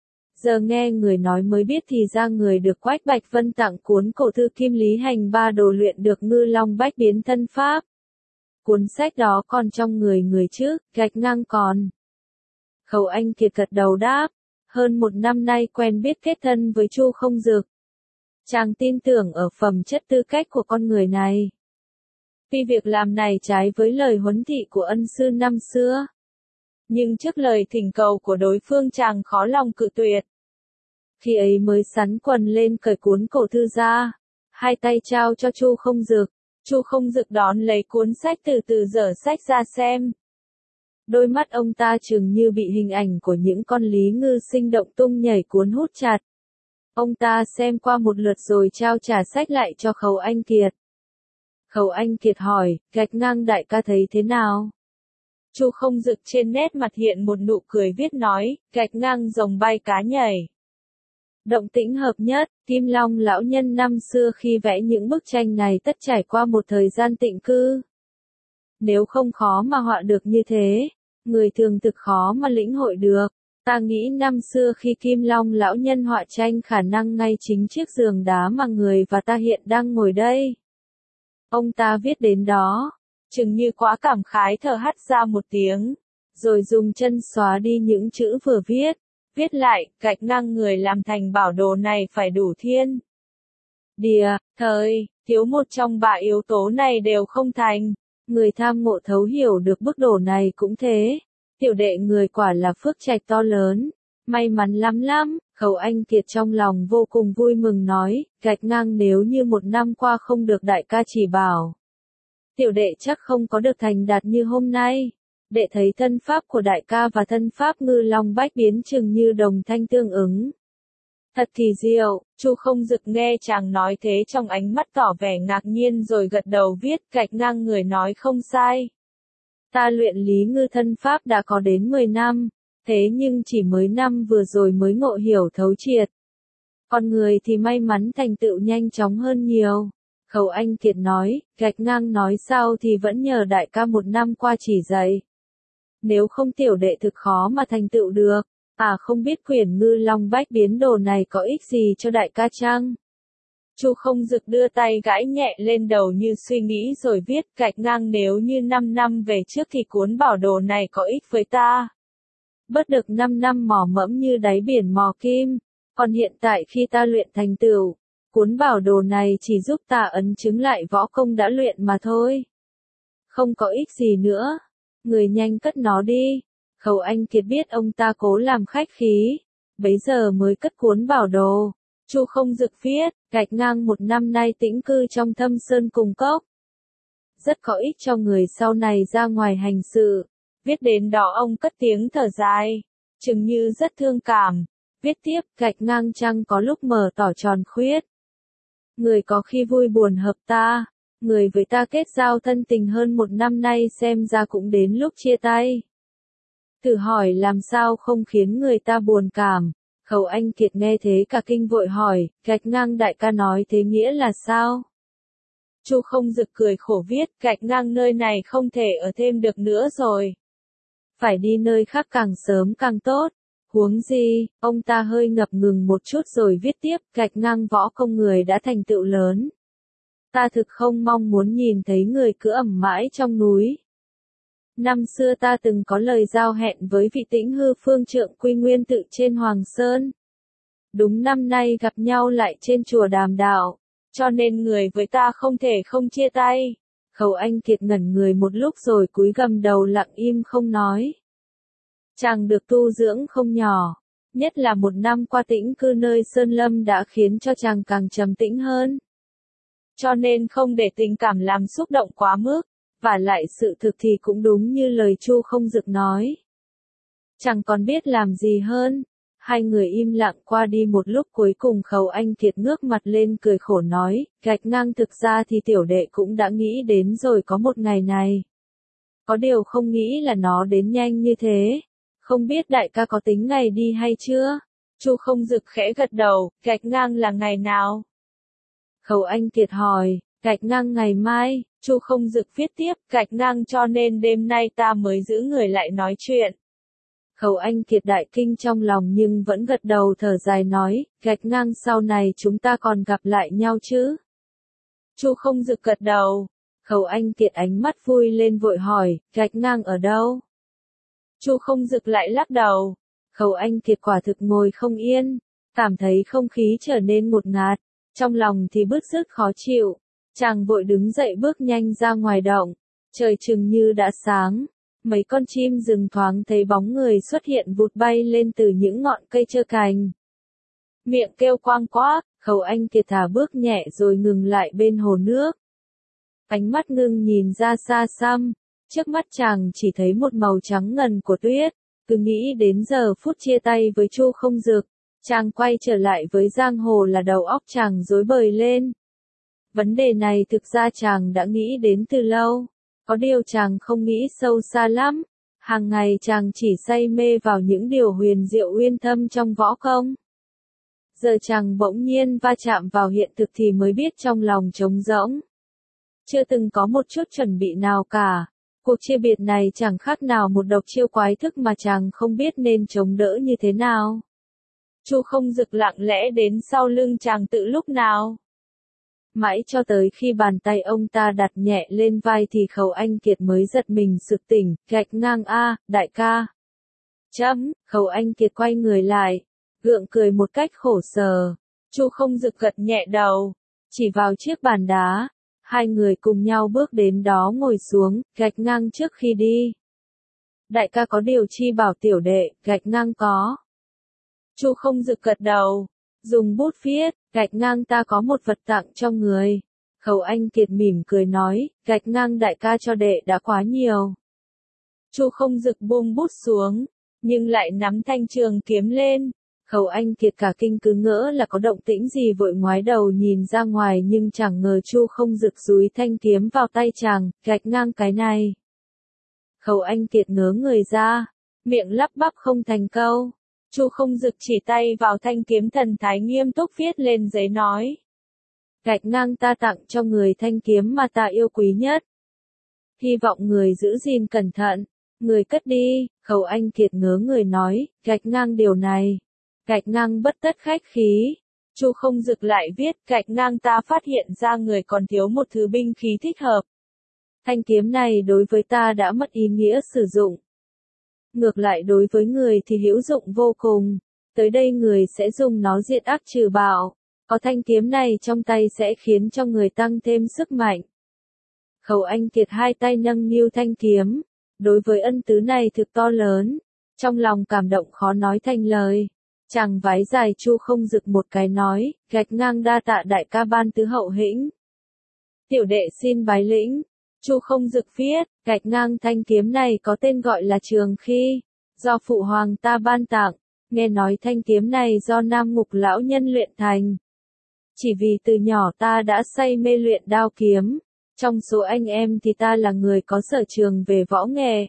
Giờ nghe người nói mới biết thì ra người được Quách Bạch Vân tặng cuốn cổ thư Kim Lý Hành Ba Đồ luyện được Ngư Long Bách Biến Thân Pháp. Cuốn sách đó còn trong người người trước, gạch ngang còn. Khấu Anh Kiệt gật đầu đáp, hơn một năm nay quen biết kết thân với Chu Không Dực. Chàng tin tưởng ở phẩm chất tư cách của con người này. Tuy việc làm này trái với lời huấn thị của ân sư năm xưa. Nhưng trước lời thỉnh cầu của đối phương chàng khó lòng cự tuyệt. Khi ấy mới sắn quần lên cởi cuốn cổ thư ra. Hai tay trao cho Chu Không Dực. Chu Không Dực đón lấy cuốn sách từ từ dở sách ra xem. Đôi mắt ông ta chừng như bị hình ảnh của những con lý ngư sinh động tung nhảy cuốn hút chặt. Ông ta xem qua một lượt rồi trao trả sách lại cho Khấu Anh Kiệt. Khấu Anh Kiệt hỏi, gạch ngang đại ca thấy thế nào? Chu Không Dực trên nét mặt hiện một nụ cười viết nói, gạch ngang rồng bay cá nhảy. Động tĩnh hợp nhất, Kim Long lão nhân năm xưa khi vẽ những bức tranh này tất trải qua một thời gian tịnh cư. Nếu không khó mà họa được như thế, người thường thực khó mà lĩnh hội được. Ta nghĩ năm xưa khi Kim Long lão nhân họa tranh khả năng ngay chính chiếc giường đá mà người và ta hiện đang ngồi đây. Ông ta viết đến đó, chừng như quá cảm khái thở hắt ra một tiếng, rồi dùng chân xóa đi những chữ vừa viết, viết lại, gạch ngang người làm thành bảo đồ này phải đủ thiên. Địa, thời, thiếu một trong ba yếu tố này đều không thành, người tham ngộ thấu hiểu được bức đồ này cũng thế. Tiểu đệ người quả là phước trạch to lớn, may mắn lắm lắm. Khấu Anh Kiệt trong lòng vô cùng vui mừng nói, gạch ngang nếu như một năm qua không được đại ca chỉ bảo. Tiểu đệ chắc không có được thành đạt như hôm nay. Đệ thấy thân pháp của đại ca và thân pháp Ngư Long Bách Biến chừng như đồng thanh tương ứng. Thật thì diệu, Chu Không Dực nghe chàng nói thế trong ánh mắt tỏ vẻ ngạc nhiên rồi gật đầu viết, gạch ngang người nói không sai. Ta luyện Lý Ngư thân pháp đã có đến mười năm, thế nhưng chỉ mới năm vừa rồi mới ngộ hiểu thấu triệt. Con người thì may mắn thành tựu nhanh chóng hơn nhiều. Khẩu Anh Kiệt nói, gạch ngang nói sao thì vẫn nhờ đại ca một năm qua chỉ dạy. Nếu không tiểu đệ thực khó mà thành tựu được. À không biết quyển Ngư Long Bách biến đồ này có ích gì cho đại ca chăng? Chu Không Dực đưa tay gãi nhẹ lên đầu như suy nghĩ rồi viết, gạch ngang nếu như năm năm về trước thì cuốn bảo đồ này có ích với ta. Bớt được năm năm mò mẫm như đáy biển mò kim, còn hiện tại khi ta luyện thành tựu, cuốn bảo đồ này chỉ giúp ta ấn chứng lại võ công đã luyện mà thôi. Không có ích gì nữa, người nhanh cất nó đi. Khẩu Anh Kiệt biết ông ta cố làm khách khí, bấy giờ mới cất cuốn bảo đồ. Chu Không Dực viết, gạch ngang một năm nay tĩnh cư trong thâm sơn cùng cốc. Rất có ích cho người sau này ra ngoài hành sự. Viết đến đó ông cất tiếng thở dài, chừng như rất thương cảm. Viết tiếp, gạch ngang chăng có lúc mở tỏ tròn khuyết. Người có khi vui buồn hợp ta, người với ta kết giao thân tình hơn một năm nay xem ra cũng đến lúc chia tay. Thử hỏi làm sao không khiến người ta buồn cảm. Khẩu Anh Kiệt nghe thế cả kinh vội hỏi, gạch ngang đại ca nói thế nghĩa là sao? Chu Không Dực cười khổ viết, gạch ngang nơi này không thể ở thêm được nữa rồi. Phải đi nơi khác càng sớm càng tốt. Huống gì, ông ta hơi ngập ngừng một chút rồi viết tiếp, gạch ngang võ công người đã thành tựu lớn. Ta thực không mong muốn nhìn thấy người cứ ẩm mãi trong núi. Năm xưa ta từng có lời giao hẹn với vị Tĩnh Hư Phương Trượng Quy Nguyên Tự trên Hoàng Sơn. Đúng năm nay gặp nhau lại trên chùa Đàm Đạo, cho nên người với ta không thể không chia tay. Khẩu Anh Kiệt ngẩn người một lúc rồi cúi gằm đầu lặng im không nói. Chàng được tu dưỡng không nhỏ, nhất là một năm qua tĩnh cư nơi Sơn Lâm đã khiến cho chàng càng trầm tĩnh hơn. Cho nên không để tình cảm làm xúc động quá mức. Và lại sự thực thì cũng đúng như lời Chu Không Dực nói. Chẳng còn biết làm gì hơn. Hai người im lặng qua đi một lúc cuối cùng Khẩu Anh Kiệt ngước mặt lên cười khổ nói, gạch ngang thực ra thì tiểu đệ cũng đã nghĩ đến rồi có một ngày này. Có điều không nghĩ là nó đến nhanh như thế. Không biết đại ca có tính ngày đi hay chưa? Chu Không Dực khẽ gật đầu, gạch ngang là ngày nào? Khẩu Anh Kiệt hỏi. Gạch ngang ngày mai, Chu Không Dực viết tiếp, gạch ngang cho nên đêm nay ta mới giữ người lại nói chuyện. Khẩu Anh Kiệt đại kinh trong lòng nhưng vẫn gật đầu thở dài nói, gạch ngang sau này chúng ta còn gặp lại nhau chứ? Chu Không Dực gật đầu. Khẩu Anh Kiệt ánh mắt vui lên vội hỏi, gạch ngang ở đâu? Chu Không Dực lại lắc đầu. Khẩu Anh Kiệt quả thực ngồi không yên, cảm thấy không khí trở nên ngột ngạt, trong lòng thì bứt rứt khó chịu. Chàng vội đứng dậy bước nhanh ra ngoài động, trời chừng như đã sáng, mấy con chim rừng thoáng thấy bóng người xuất hiện vụt bay lên từ những ngọn cây trơ cành. Miệng kêu quang quác, Khẩu Anh Kiệt thả bước nhẹ rồi ngừng lại bên hồ nước. Ánh mắt ngưng nhìn ra xa xăm, trước mắt chàng chỉ thấy một màu trắng ngần của tuyết, cứ nghĩ đến giờ phút chia tay với Chu Không Dực, chàng quay trở lại với giang hồ là đầu óc chàng rối bời lên. Vấn đề này thực ra chàng đã nghĩ đến từ lâu, có điều chàng không nghĩ sâu xa lắm, hàng ngày chàng chỉ say mê vào những điều huyền diệu uyên thâm trong võ công. Giờ chàng bỗng nhiên va chạm vào hiện thực thì mới biết trong lòng trống rỗng. Chưa từng có một chút chuẩn bị nào cả, cuộc chia biệt này chẳng khác nào một độc chiêu quái thức mà chàng không biết nên chống đỡ như thế nào. Chu Không Dực lặng lẽ đến sau lưng chàng tự lúc nào. Mãi cho tới khi bàn tay ông ta đặt nhẹ lên vai thì Khẩu Anh Kiệt mới giật mình sực tỉnh, gạch ngang a, đại ca. Chấm, Khẩu Anh Kiệt quay người lại, gượng cười một cách khổ sở. Chu Không Dực gật nhẹ đầu, chỉ vào chiếc bàn đá, hai người cùng nhau bước đến đó ngồi xuống, gạch ngang trước khi đi. Đại ca có điều chi bảo tiểu đệ, gạch ngang có. Chu Không Dực gật đầu, dùng bút viết, gạch ngang ta có một vật tặng cho người. Khẩu Anh Kiệt mỉm cười nói, gạch ngang đại ca cho đệ đã quá nhiều. Chu Không Dực buông bút xuống, nhưng lại nắm thanh trường kiếm lên. Khấu Anh Kiệt cả kinh cứ ngỡ là có động tĩnh gì vội ngoái đầu nhìn ra ngoài nhưng chẳng ngờ Chu Không Dực dúi thanh kiếm vào tay chàng, gạch ngang cái này. Khấu Anh Kiệt ngớ người ra, miệng lắp bắp không thành câu. Chu Không Dực chỉ tay vào thanh kiếm thần thái nghiêm túc viết lên giấy nói. Gạch ngang ta tặng cho người thanh kiếm mà ta yêu quý nhất. Hy vọng người giữ gìn cẩn thận, người cất đi, Khấu Anh Kiệt ngớ người nói, gạch ngang điều này. Gạch ngang bất tất khách khí. Chu Không Dực lại viết, gạch ngang ta phát hiện ra người còn thiếu một thứ binh khí thích hợp. Thanh kiếm này đối với ta đã mất ý nghĩa sử dụng. Ngược lại đối với người thì hữu dụng vô cùng. Tới đây người sẽ dùng nó diệt ác trừ bạo. Có thanh kiếm này trong tay sẽ khiến cho người tăng thêm sức mạnh. Khấu Anh Kiệt hai tay nâng niu thanh kiếm. Đối với ân tứ này thực to lớn. Trong lòng cảm động khó nói thành lời. Chàng vái dài Chu Không Dực một cái nói, gạch ngang đa tạ đại ca ban tứ hậu hĩnh. Tiểu đệ xin bái lĩnh. Chu Không Dực viết, gạch ngang thanh kiếm này có tên gọi là Trường Khi, do phụ hoàng ta ban tặng, nghe nói thanh kiếm này do Nam Ngục lão nhân luyện thành. Chỉ vì từ nhỏ ta đã say mê luyện đao kiếm, trong số anh em thì ta là người có sở trường về võ nghệ.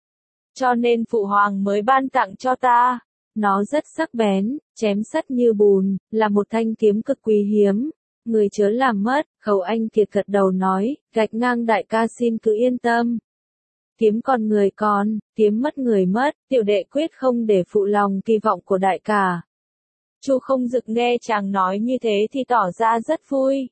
Cho nên phụ hoàng mới ban tặng cho ta. Nó rất sắc bén, chém sắt như bùn, là một thanh kiếm cực quý hiếm. Người chớ làm mất, Khấu Anh Kiệt gật đầu nói, gạch ngang đại ca xin cứ yên tâm. Kiếm còn người còn, kiếm mất người mất, tiểu đệ quyết không để phụ lòng kỳ vọng của đại ca. Chu Không Dực nghe chàng nói như thế thì tỏ ra rất vui.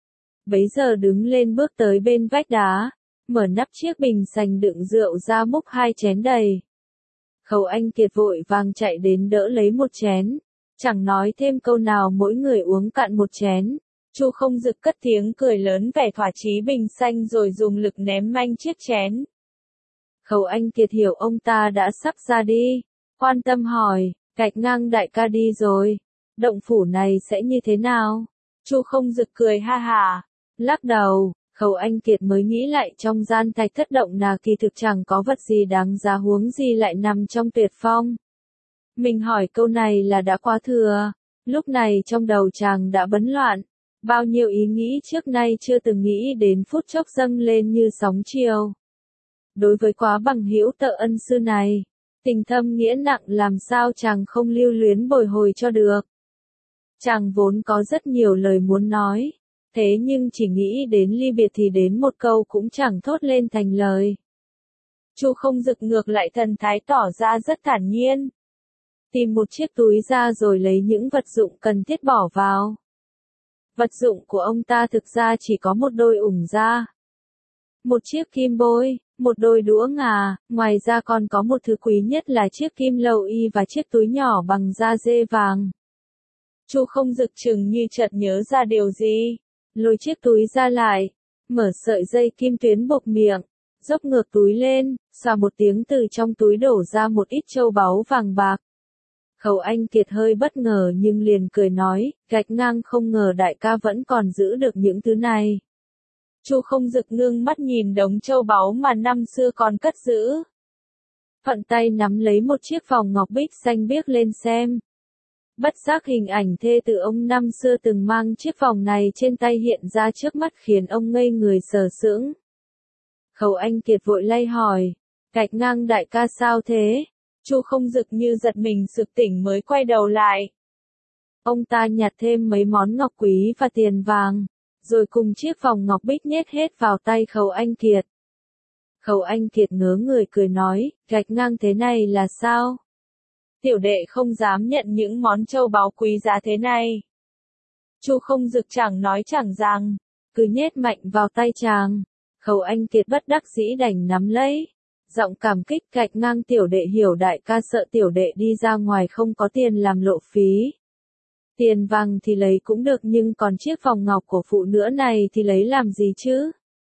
Bấy giờ đứng lên bước tới bên vách đá, mở nắp chiếc bình sành đựng rượu ra múc hai chén đầy. Khấu Anh Kiệt vội vàng chạy đến đỡ lấy một chén, chẳng nói thêm câu nào mỗi người uống cạn một chén. Chu Không Dực cất tiếng cười lớn vẻ thỏa chí bình xanh rồi dùng lực ném manh chiếc chén. Khấu Anh Kiệt hiểu ông ta đã sắp ra đi, quan tâm hỏi, gạch ngang đại ca đi rồi, động phủ này sẽ như thế nào? Chu Không Dực cười ha hả, lắc đầu. Khấu Anh Kiệt mới nghĩ lại trong gian thạch thất động nà kỳ thực chẳng có vật gì đáng giá huống gì lại nằm trong tuyệt phong. Mình hỏi câu này là đã quá thừa, lúc này trong đầu chàng đã bấn loạn, bao nhiêu ý nghĩ trước nay chưa từng nghĩ đến phút chốc dâng lên như sóng chiều. Đối với quá bằng hữu tợ ân sư này, tình thâm nghĩa nặng làm sao chàng không lưu luyến bồi hồi cho được. Chàng vốn có rất nhiều lời muốn nói. Thế nhưng chỉ nghĩ đến ly biệt thì đến một câu cũng chẳng thốt lên thành lời. Chu Không Dực ngược lại thần thái tỏ ra rất thản nhiên. Tìm một chiếc túi ra rồi lấy những vật dụng cần thiết bỏ vào. Vật dụng của ông ta thực ra chỉ có một đôi ủng da, một chiếc kim bôi, một đôi đũa ngà, ngoài ra còn có một thứ quý nhất là chiếc kim lầu y và chiếc túi nhỏ bằng da dê vàng. Chu Không Dực chừng như chợt nhớ ra điều gì. Lôi chiếc túi ra lại, mở sợi dây kim tuyến buộc miệng, dốc ngược túi lên, xòa một tiếng từ trong túi đổ ra một ít châu báu vàng bạc. Khấu Anh Kiệt hơi bất ngờ nhưng liền cười nói, gạch ngang không ngờ đại ca vẫn còn giữ được những thứ này. Chu Không Dực ngưng mắt nhìn đống châu báu mà năm xưa còn cất giữ. Thuận tay nắm lấy một chiếc vòng ngọc bích xanh biếc lên xem. Bất giác hình ảnh thê từ ông năm xưa từng mang chiếc vòng này trên tay hiện ra trước mắt khiến ông ngây người sờ sững. Khấu Anh Kiệt vội lay hỏi, gạch ngang đại ca sao thế? Chu Không Dực như giật mình sực tỉnh mới quay đầu lại. Ông ta nhặt thêm mấy món ngọc quý và tiền vàng, rồi cùng chiếc vòng ngọc bích nhét hết vào tay Khấu Anh Kiệt. Khấu Anh Kiệt ngớ người cười nói, gạch ngang thế này là sao? Tiểu đệ không dám nhận những món châu báu quý giá thế này. Chu Không Dực chẳng nói chẳng rằng, cứ nhét mạnh vào tay chàng. Khấu Anh Kiệt bất đắc dĩ đành nắm lấy. Giọng cảm kích gạch ngang tiểu đệ hiểu đại ca sợ tiểu đệ đi ra ngoài không có tiền làm lộ phí. Tiền vàng thì lấy cũng được nhưng còn chiếc vòng ngọc của phụ nữ này thì lấy làm gì chứ?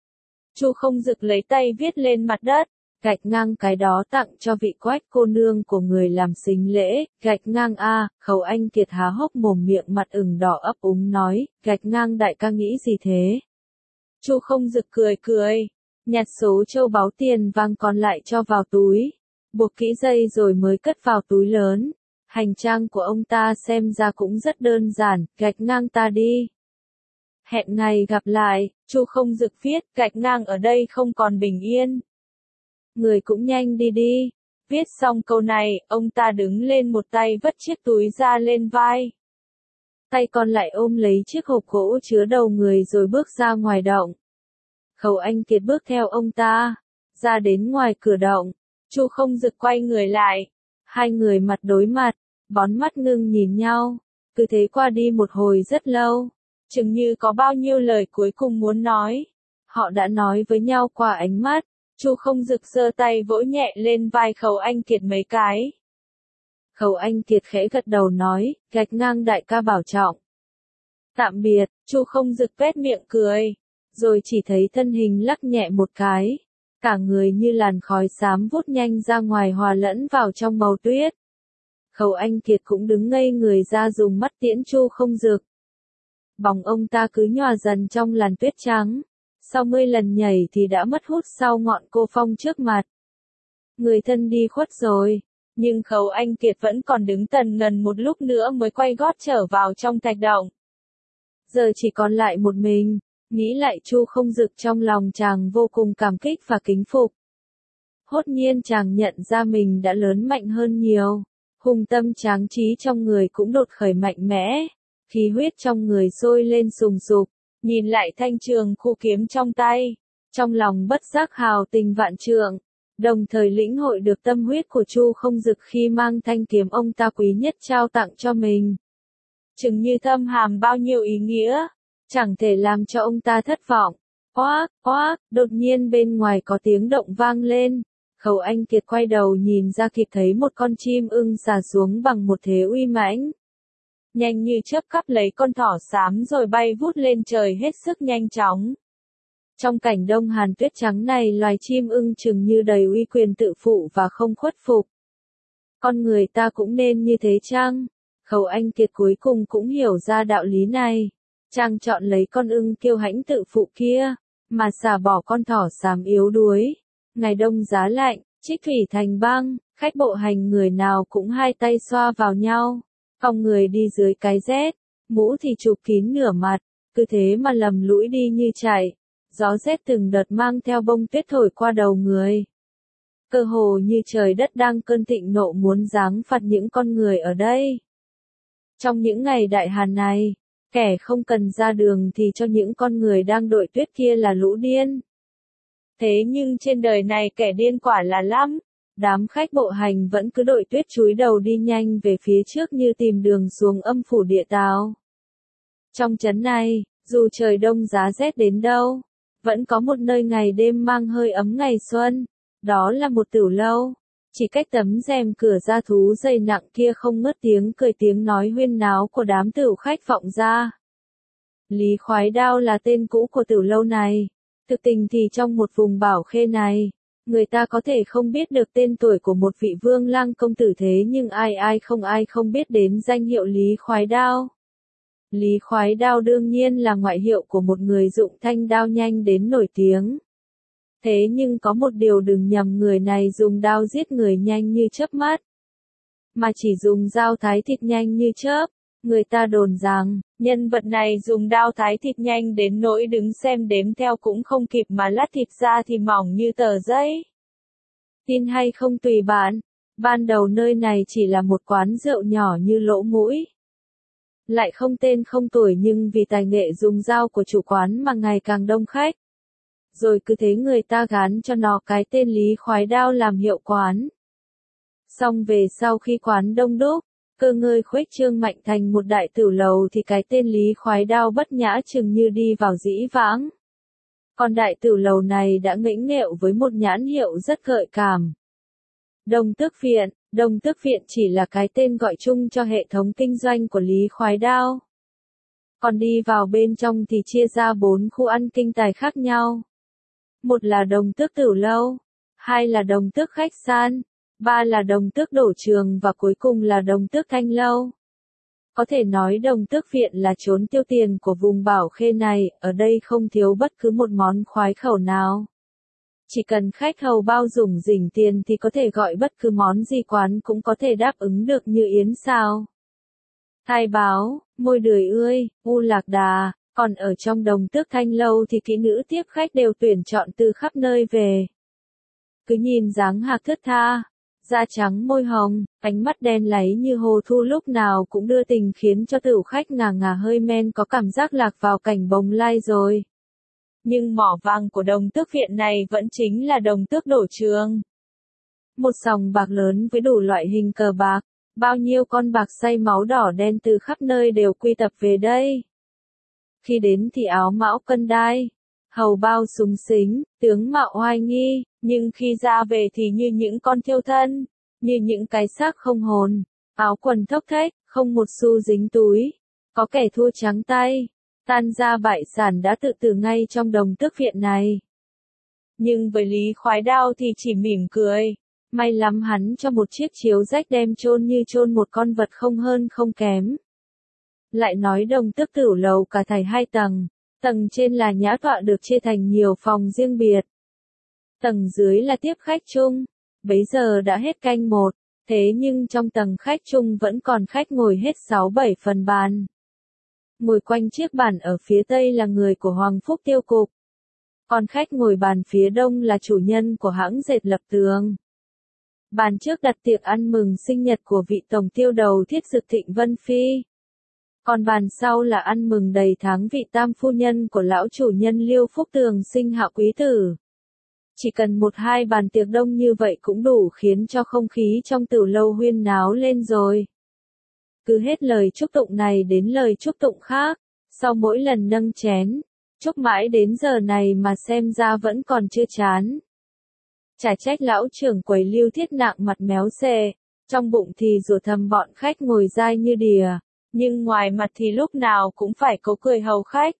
Chu Không Dực lấy tay viết lên mặt đất. Gạch ngang cái đó tặng cho vị Quách cô nương của người làm sính lễ, gạch ngang a. Khấu Anh Kiệt há hốc mồm miệng mặt ửng đỏ ấp úng nói, gạch ngang đại ca nghĩ gì thế? Chu Không Dực cười cười, nhặt số châu báu tiền vàng còn lại cho vào túi, buộc kỹ dây rồi mới cất vào túi lớn. Hành trang của ông ta xem ra cũng rất đơn giản, gạch ngang ta đi. Hẹn ngày gặp lại, Chu Không Dực viết, gạch ngang ở đây không còn bình yên. Người cũng nhanh đi đi. Viết xong câu này, ông ta đứng lên một tay vất chiếc túi ra lên vai. Tay còn lại ôm lấy chiếc hộp gỗ chứa đầu người rồi bước ra ngoài động. Khấu Anh Kiệt bước theo ông ta, ra đến ngoài cửa động. Chu Không Dực quay người lại. Hai người mặt đối mặt, bón mắt ngưng nhìn nhau. Cứ thế qua đi một hồi rất lâu. Chừng như có bao nhiêu lời cuối cùng muốn nói. Họ đã nói với nhau qua ánh mắt. Chu Không Dực giơ tay vỗ nhẹ lên vai Khấu Anh Kiệt mấy cái. Khấu Anh Kiệt khẽ gật đầu nói, gạch ngang đại ca bảo trọng. Tạm biệt, Chu Không Dực tuét miệng cười. Rồi chỉ thấy thân hình lắc nhẹ một cái. Cả người như làn khói xám vút nhanh ra ngoài hòa lẫn vào trong màu tuyết. Khấu Anh Kiệt cũng đứng ngây người ra dùng mắt tiễn Chu Không Dực. Bóng ông ta cứ nhòa dần trong làn tuyết trắng. Sau mươi lần nhảy thì đã mất hút sau ngọn cô phong trước mặt. Người thân đi khuất rồi, nhưng Khấu Anh Kiệt vẫn còn đứng tần ngần một lúc nữa mới quay gót trở vào trong thạch động. Giờ chỉ còn lại một mình, nghĩ lại Chu Không Dực trong lòng chàng vô cùng cảm kích và kính phục. Hốt nhiên chàng nhận ra mình đã lớn mạnh hơn nhiều, hùng tâm tráng trí trong người cũng đột khởi mạnh mẽ, khí huyết trong người sôi lên sùng sục. Nhìn lại thanh trường khu kiếm trong tay, trong lòng bất giác hào tình vạn trượng, đồng thời lĩnh hội được tâm huyết của Chu Không Dực khi mang thanh kiếm ông ta quý nhất trao tặng cho mình. Chừng như thâm hàm bao nhiêu ý nghĩa, chẳng thể làm cho ông ta thất vọng. Oác, oác, đột nhiên bên ngoài có tiếng động vang lên, Khấu Anh Kiệt quay đầu nhìn ra kịp thấy một con chim ưng xà xuống bằng một thế uy mãnh. Nhanh như chớp cắp lấy con thỏ xám rồi bay vút lên trời hết sức nhanh chóng. Trong cảnh đông hàn tuyết trắng này loài chim ưng chừng như đầy uy quyền tự phụ và không khuất phục. Con người ta cũng nên như thế chăng? Khấu Anh Kiệt cuối cùng cũng hiểu ra đạo lý này. Chàng chọn lấy con ưng kiêu hãnh tự phụ kia, mà xả bỏ con thỏ xám yếu đuối. Ngày đông giá lạnh, trích thủy thành băng, khách bộ hành người nào cũng hai tay xoa vào nhau. Còng người đi dưới cái rét, mũ thì chụp kín nửa mặt, cứ thế mà lầm lũi đi như chạy. Gió rét từng đợt mang theo bông tuyết thổi qua đầu người. Cơ hồ như trời đất đang cơn thịnh nộ muốn giáng phạt những con người ở đây. Trong những ngày đại hàn này, kẻ không cần ra đường thì cho những con người đang đội tuyết kia là lũ điên. Thế nhưng trên đời này kẻ điên quả là lắm. Đám khách bộ hành vẫn cứ đội tuyết chúi đầu đi nhanh về phía trước như tìm đường xuống âm phủ địa tào. Trong trấn này, dù trời đông giá rét đến đâu, vẫn có một nơi ngày đêm mang hơi ấm ngày xuân, đó là một tửu lâu. Chỉ cách tấm rèm cửa da thú dày nặng kia không ngớt tiếng cười tiếng nói huyên náo của đám tửu khách vọng ra. Lý Khoái Đao là tên cũ của tửu lâu này. Thực tình thì trong một vùng Bảo Khê này, người ta có thể không biết được tên tuổi của một vị vương lang công tử thế nhưng ai ai không ai không biết đến danh hiệu Lý Khoái Đao. Lý Khoái Đao đương nhiên là ngoại hiệu của một người dụng thanh đao nhanh đến nổi tiếng. Thế nhưng có một điều đừng nhầm, người này dùng đao giết người nhanh như chớp mắt, mà chỉ dùng dao thái thịt nhanh như chớp. Người ta đồn rằng, nhân vật này dùng đao thái thịt nhanh đến nỗi đứng xem đếm theo cũng không kịp mà lát thịt ra thì mỏng như tờ giấy. Tin hay không tùy bạn, ban đầu nơi này chỉ là một quán rượu nhỏ như lỗ mũi. Lại không tên không tuổi nhưng vì tài nghệ dùng dao của chủ quán mà ngày càng đông khách. Rồi cứ thế người ta gán cho nó cái tên Lý Khoái Đao làm hiệu quán. Xong về sau khi quán đông đúc, cơ ngơi khuếch trương mạnh thành một đại tửu lầu thì cái tên Lý Khoái Đao bất nhã chừng như đi vào dĩ vãng. Còn đại tửu lầu này đã ngễnh nghệu với một nhãn hiệu rất gợi cảm. Đông Tước Viện, Đông Tước Viện chỉ là cái tên gọi chung cho hệ thống kinh doanh của Lý Khoái Đao. Còn đi vào bên trong thì chia ra bốn khu ăn kinh tài khác nhau. Một là Đồng Tước Tửu Lâu, hai là Đồng Tước Khách Sạn, ba là Đồng Tước Đổ Trường và cuối cùng là Đồng Tước Thanh Lâu. Có thể nói Đồng Tước Viện là chốn tiêu tiền của vùng Bảo Khê này, ở đây không thiếu bất cứ một món khoái khẩu nào. Chỉ cần khách hầu bao dùng rỉnh tiền thì có thể gọi bất cứ món gì quán cũng có thể đáp ứng được như yến sao. Thái báo, môi đười ươi, u lạc đà, còn ở trong Đồng Tước Thanh Lâu thì kỹ nữ tiếp khách đều tuyển chọn từ khắp nơi về. Cứ nhìn dáng hạc thướt tha, da trắng môi hồng, ánh mắt đen láy như hồ thu lúc nào cũng đưa tình khiến cho tửu khách ngà ngà hơi men có cảm giác lạc vào cảnh bồng lai rồi. Nhưng mỏ vàng của Đồng Tước viện này vẫn chính là Đồng Tước đổ trường. Một sòng bạc lớn với đủ loại hình cờ bạc, bao nhiêu con bạc say máu đỏ đen từ khắp nơi đều quy tập về đây. Khi đến thì áo mão cân đai, hầu bao súng xính, tướng mạo oai nghi, nhưng khi ra về thì như những con thiêu thân, như những cái xác không hồn, áo quần thốc thếch, không một xu dính túi, có kẻ thua trắng tay, tan ra bại sản đã tự tử ngay trong Đồng Tước viện này. Nhưng với Lý Khoái Đao thì chỉ mỉm cười, may lắm hắn cho một chiếc chiếu rách đem chôn như chôn một con vật không hơn không kém. Lại nói Đồng Tước Tửu lầu cả thảy hai tầng, tầng trên là nhã tọa được chia thành nhiều phòng riêng biệt. Tầng dưới là tiếp khách chung, bấy giờ đã hết canh một, thế nhưng trong tầng khách chung vẫn còn khách ngồi hết sáu bảy phần bàn. Ngồi quanh chiếc bàn ở phía tây là người của Hoàng Phúc Tiêu Cục. Còn khách ngồi bàn phía đông là chủ nhân của hãng dệt Lập Tường. Bàn trước đặt tiệc ăn mừng sinh nhật của vị tổng tiêu đầu Thiết Dực Thịnh Vân Phi. Còn bàn sau là ăn mừng đầy tháng vị tam phu nhân của lão chủ nhân Liêu Phúc Tường sinh hạ quý tử. Chỉ cần một hai bàn tiệc đông như vậy cũng đủ khiến cho không khí trong tửu lâu huyên náo lên rồi. Cứ hết lời chúc tụng này đến lời chúc tụng khác, sau mỗi lần nâng chén, chúc mãi đến giờ này mà xem ra vẫn còn chưa chán. Chả trách lão trưởng quầy Lưu Thiết Nạng mặt méo xệ, trong bụng thì rủa thầm bọn khách ngồi dai như đìa, nhưng ngoài mặt thì lúc nào cũng phải cố cười hầu khách.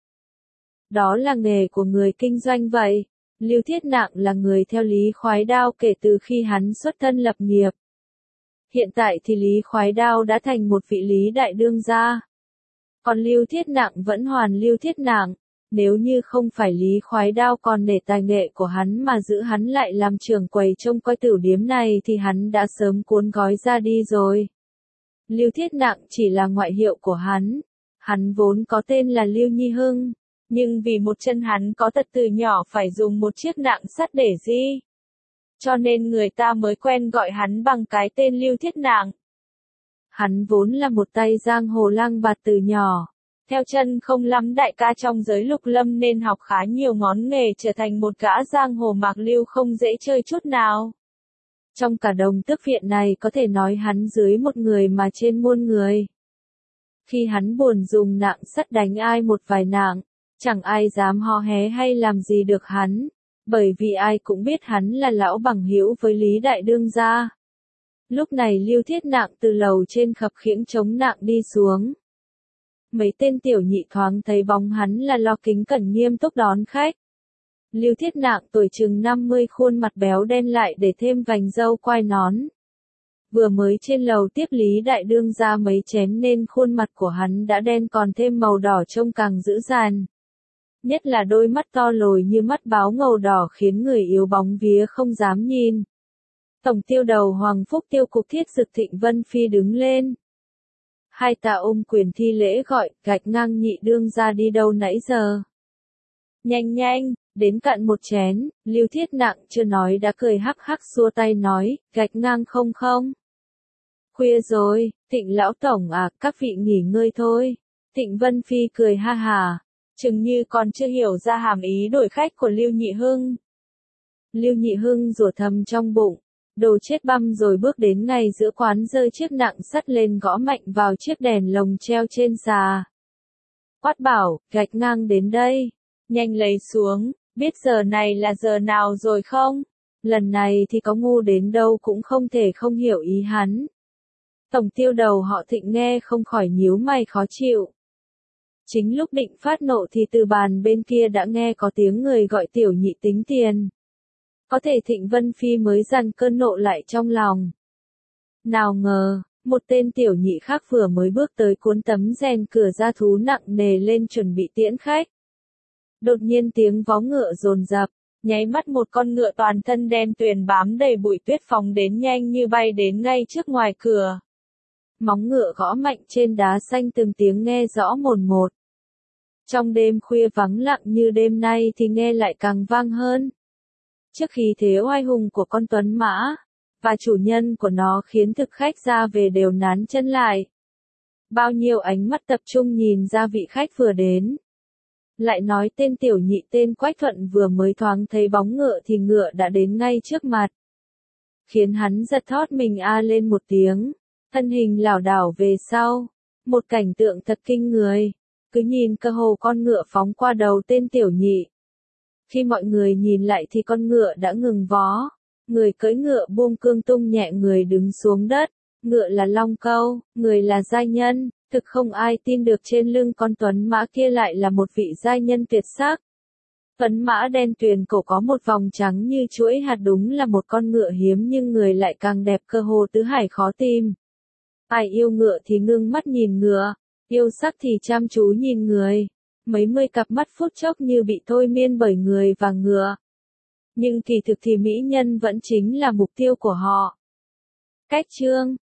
Đó là nghề của người kinh doanh vậy. Lưu Thiết Nạng là người theo Lý Khoái Đao kể từ khi hắn xuất thân lập nghiệp. Hiện tại thì Lý Khoái Đao đã thành một vị Lý đại đương gia. Còn Lưu Thiết Nạng vẫn hoàn Lưu Thiết Nạng, nếu như không phải Lý Khoái Đao còn nể tài nghệ của hắn mà giữ hắn lại làm trưởng quầy trông coi tửu điếm này thì hắn đã sớm cuốn gói ra đi rồi. Lưu Thiết Nạng chỉ là ngoại hiệu của hắn, hắn vốn có tên là Lưu Nhi Hưng. Nhưng vì một chân hắn có tật từ nhỏ phải dùng một chiếc nạng sắt để di, cho nên người ta mới quen gọi hắn bằng cái tên Lưu Thiết Nạng. Hắn vốn là một tay giang hồ lang bạt từ nhỏ, theo chân không lắm đại ca trong giới lục lâm nên học khá nhiều ngón nghề trở thành một gã giang hồ mạc lưu không dễ chơi chút nào. Trong cả Đồng Tước viện này có thể nói hắn dưới một người mà trên muôn người. Khi hắn buồn dùng nạng sắt đánh ai một vài nạng, chẳng ai dám ho hé hay làm gì được hắn, bởi vì ai cũng biết hắn là lão bằng hữu với Lý đại đương gia. Lúc này Lưu Thiết Nạng từ lầu trên khập khiễng chống nạng đi xuống. Mấy tên tiểu nhị thoáng thấy bóng hắn là lo kính cẩn nghiêm túc đón khách. Lưu Thiết Nạng tuổi chừng năm mươi, khuôn mặt béo đen lại để thêm vành râu quai nón. Vừa mới trên lầu tiếp Lý đại đương gia mấy chén nên khuôn mặt của hắn đã đen còn thêm màu đỏ trông càng dữ dằn. Nhất là đôi mắt to lồi như mắt báo ngầu đỏ khiến người yếu bóng vía không dám nhìn. Tổng tiêu đầu Hoàng Phúc Tiêu Cục Thiết Dực Thịnh Vân Phi đứng lên. Hai tạ ôm quyền thi lễ gọi, gạch ngang nhị đương ra đi đâu nãy giờ. Nhanh nhanh, đến cạn một chén, Lưu Thiết Nạng chưa nói đã cười hắc hắc xua tay nói, gạch ngang không không. Khuya rồi, Thịnh lão tổng à, các vị nghỉ ngơi thôi. Thịnh Vân Phi cười ha hà. Chừng như còn chưa hiểu ra hàm ý đổi khách của Lưu Nhị Hưng. Lưu Nhị Hưng rủa thầm trong bụng, đồ chết băm rồi bước đến ngay giữa quán rơi chiếc nạng sắt lên gõ mạnh vào chiếc đèn lồng treo trên xà. Quát bảo, gạch ngang đến đây, nhanh lấy xuống, biết giờ này là giờ nào rồi không? Lần này thì có ngu đến đâu cũng không thể không hiểu ý hắn. Tổng tiêu đầu họ Thịnh nghe không khỏi nhíu mày khó chịu. Chính lúc định phát nộ thì từ bàn bên kia đã nghe có tiếng người gọi tiểu nhị tính tiền. Có thể Thịnh Vân Phi mới dằn cơn nộ lại trong lòng. Nào ngờ, một tên tiểu nhị khác vừa mới bước tới cuốn tấm rèn cửa da thú nặng nề lên chuẩn bị tiễn khách. Đột nhiên tiếng vó ngựa dồn dập, Nháy mắt một con ngựa toàn thân đen tuyền bám đầy bụi tuyết phóng đến nhanh như bay đến ngay trước ngoài cửa. Móng ngựa gõ mạnh trên đá xanh từng tiếng nghe rõ mồn một. Trong đêm khuya vắng lặng như đêm nay thì nghe lại càng vang hơn. Trước khi thế oai hùng của con tuấn mã, và chủ nhân của nó khiến thực khách ra về đều nán chân lại. Bao nhiêu ánh mắt tập trung nhìn ra vị khách vừa đến. Lại nói tên tiểu nhị tên Quách Thuận vừa mới thoáng thấy bóng ngựa thì ngựa đã đến ngay trước mặt. Khiến hắn giật thót mình a lên một tiếng, thân hình lảo đảo về sau. Một cảnh tượng thật kinh người, cứ nhìn cơ hồ con ngựa phóng qua đầu tên tiểu nhị. Khi mọi người nhìn lại thì con ngựa đã ngừng vó, người cưỡi ngựa buông cương tung nhẹ người đứng xuống đất, ngựa là long câu, người là giai nhân. Thực không ai tin được trên lưng con tuấn mã kia lại là một vị giai nhân tuyệt sắc. Tuấn mã đen tuyền cổ có một vòng trắng như chuỗi hạt, đúng là một con ngựa hiếm nhưng người lại càng đẹp cơ hồ tứ hải khó tìm. Ai yêu ngựa thì ngưng mắt nhìn ngựa, yêu sắc thì chăm chú nhìn người. Mấy mươi cặp mắt phút chốc như bị thôi miên bởi người và ngựa. Nhưng kỳ thực thì mỹ nhân vẫn chính là mục tiêu của họ. Cách chương